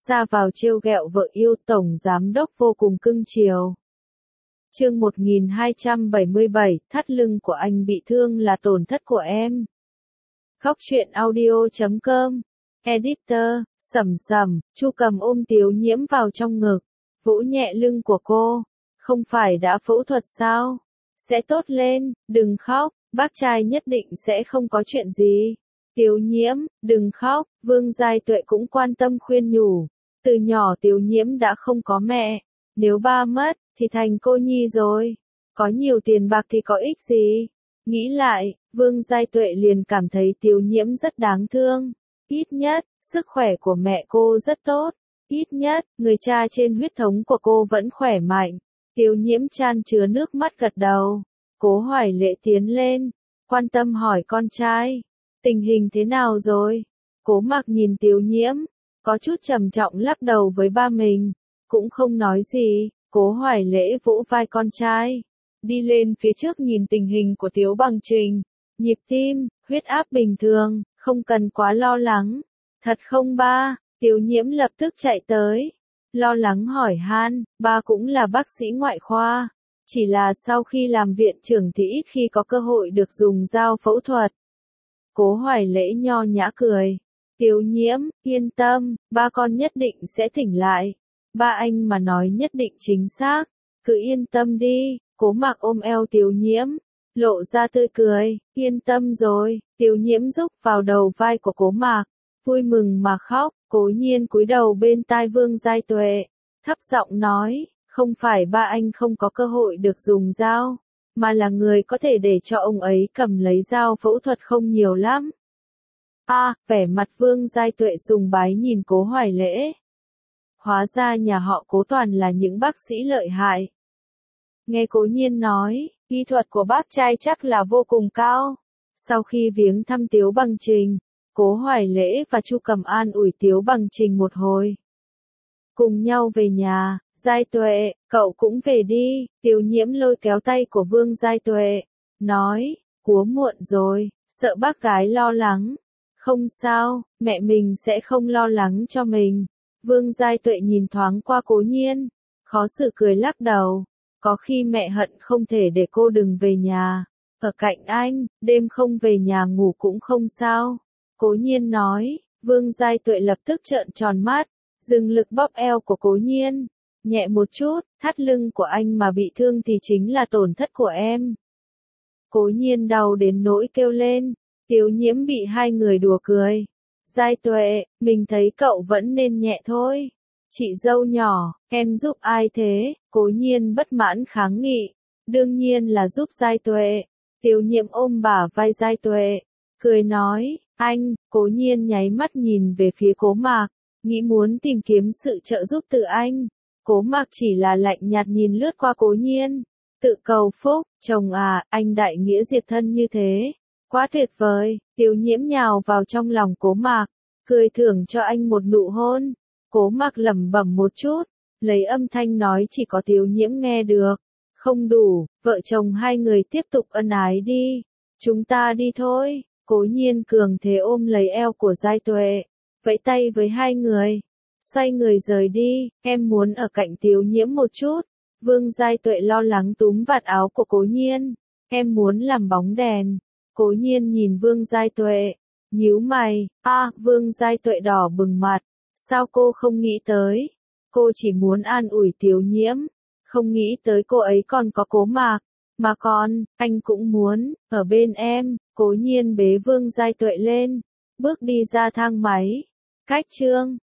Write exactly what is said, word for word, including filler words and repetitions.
ra vào trêu ghẹo vợ yêu, tổng giám đốc vô cùng cưng chiều. Chương một nghìn hai trăm bảy mươi bảy, thắt lưng của anh bị thương là tổn thất của em. Góc truyện audio chấm com. Editor, Sầm Sầm, Chu Cầm ôm Tiếu Nhiễm vào trong ngực, vỗ nhẹ lưng của cô. Không phải đã phẫu thuật sao? Sẽ tốt lên, đừng khóc, bác trai nhất định sẽ không có chuyện gì. Tiếu Nhiễm, đừng khóc, Vương Giai Tuệ cũng quan tâm khuyên nhủ. Từ nhỏ Tiếu Nhiễm đã không có mẹ, nếu ba mất, thì thành cô nhi rồi. Có nhiều tiền bạc thì có ích gì? Nghĩ lại, Vương Giai Tuệ liền cảm thấy Tiếu Nhiễm rất đáng thương. Ít nhất, sức khỏe của mẹ cô rất tốt. Ít nhất, người cha trên huyết thống của cô vẫn khỏe mạnh. Tiếu Nhiễm chan chứa nước mắt gật đầu. Cố Hoài Lễ tiến lên, quan tâm hỏi con trai. Tình hình thế nào rồi? Cố Mặc nhìn Tiếu Nhiễm, có chút trầm trọng lắc đầu với ba mình. Cũng không nói gì, Cố Hoài Lễ vỗ vai con trai. Đi lên phía trước nhìn tình hình của Tiếu Bằng Trình. Nhịp tim, huyết áp bình thường, không cần quá lo lắng. Thật không ba? Tiếu Nhiễm lập tức chạy tới. Lo lắng hỏi han, ba cũng là bác sĩ ngoại khoa. Chỉ là sau khi làm viện trưởng thì ít khi có cơ hội được dùng dao phẫu thuật. Cố Hoài Lễ nho nhã cười. Tiếu Nhiễm, yên tâm, ba con nhất định sẽ tỉnh lại. Ba anh mà nói nhất định chính xác. Cứ yên tâm đi. Cố Mặc ôm eo Tiếu Nhiễm, lộ ra tươi cười. Yên tâm rồi. Tiếu Nhiễm rúc vào đầu vai của Cố Mặc, vui mừng mà khóc. Cố Nhiên cúi đầu bên tai Vương Giai Tuệ, thấp giọng nói, không phải ba anh không có cơ hội được dùng dao, mà là người có thể để cho ông ấy cầm lấy dao phẫu thuật không nhiều lắm. A, à, vẻ mặt Vương Giai Tuệ sùng bái nhìn Cố Hoài Lễ. Hóa ra nhà họ Cố toàn là những bác sĩ lợi hại. Nghe Cố Nhiên nói, kỹ thuật của bác trai chắc là vô cùng cao. Sau khi viếng thăm Tiếu Bằng Trình, Cố Hoài Lễ và Chu Cầm an ủi Tiếu Bằng Trình một hồi. Cùng nhau về nhà, Giai Tuệ, cậu cũng về đi. Tiếu Nhiễm lôi kéo tay của Vương Giai Tuệ, nói, cúa muộn rồi, sợ bác gái lo lắng. Không sao, mẹ mình sẽ không lo lắng cho mình. Vương Giai Tuệ nhìn thoáng qua Cố Nhiên, khó xử cười lắc đầu. Có khi mẹ hận không thể để cô đừng về nhà, ở cạnh anh, đêm không về nhà ngủ cũng không sao. Cố Nhiên nói. Vương Giai Tuệ lập tức trợn tròn mắt, dừng lực bóp eo của Cố Nhiên. Nhẹ một chút, thắt lưng của anh mà bị thương thì chính là tổn thất của em. Cố Nhiên đau đến nỗi kêu lên. Tiếu Nhiễm bị hai người đùa cười. Giai Tuệ, mình thấy cậu vẫn nên nhẹ thôi. Chị dâu nhỏ, em giúp ai thế? Cố Nhiên bất mãn kháng nghị. Đương nhiên là giúp Giai Tuệ. Tiếu Nhiễm ôm bả vai Giai Tuệ, cười nói, anh. Cố Nhiên nháy mắt nhìn về phía Cố Mạc, nghĩ muốn tìm kiếm sự trợ giúp từ anh. Cố Mạc chỉ là lạnh nhạt nhìn lướt qua Cố Nhiên, tự cầu phúc, chồng à, anh đại nghĩa diệt thân như thế, quá tuyệt vời. Tiếu Nhiễm nhào vào trong lòng Cố Mạc, cười thưởng cho anh một nụ hôn. Cố Mạc lẩm bẩm một chút, lấy âm thanh nói chỉ có Tiếu Nhiễm nghe được. Không đủ, vợ chồng hai người tiếp tục ân ái đi. Chúng ta đi thôi. Cố Nhiên cường thế ôm lấy eo của Giai Tuệ, vẫy tay với hai người, xoay người rời đi. Em muốn ở cạnh Tiếu Nhiễm một chút. Vương Giai Tuệ lo lắng túm vạt áo của Cố Nhiên. Em muốn làm bóng đèn. Cố Nhiên nhìn Vương Giai Tuệ, nhíu mày. A, à, Vương Giai Tuệ đỏ bừng mặt. Sao cô không nghĩ tới? Cô chỉ muốn an ủi Tiếu Nhiễm, không nghĩ tới cô ấy còn có Cố Mạc. Mà còn, anh cũng muốn, ở bên em. Cố Nhiên bế Vương Giai Tuệ lên, bước đi ra thang máy. Cách chương